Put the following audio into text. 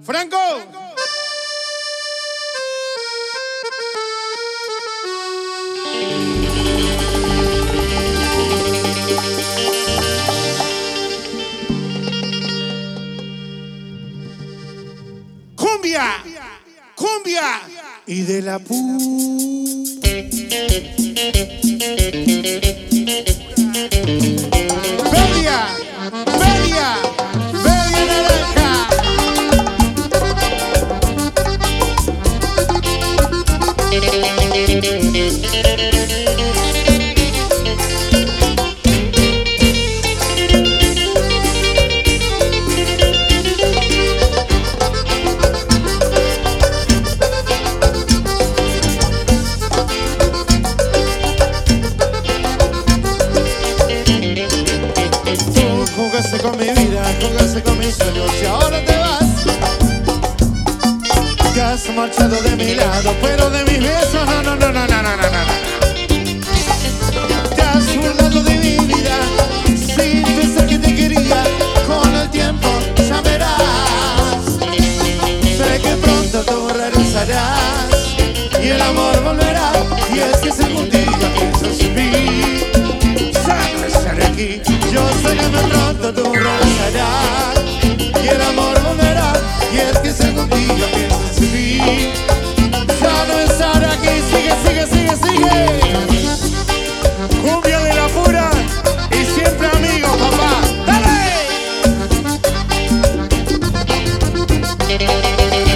Franco. Cumbia, cumbia y de la Belia, Belia, Belia naranja. Jugaste con mi vida, jugaste con mis sueños y ahora te vas. Te has marchado de mi lado, pero de mis besos no, no, no, no, no, no, no, no. Te has burlado de mi vida sin pensar que te quería. Con el tiempo ya verás. Sé que pronto tú regresarás y el amor volverá. Y es que si algún día piensas en mí, ya no estaré aquí. Yo sé que muy pronto tú regresarás y el amor volverá. Y es que si algún día piensas en mí, ya no estaré aquí. Sigue, sigue, sigue, sigue. Cumbia de la pura y siempre amigos, papá. ¡Dale!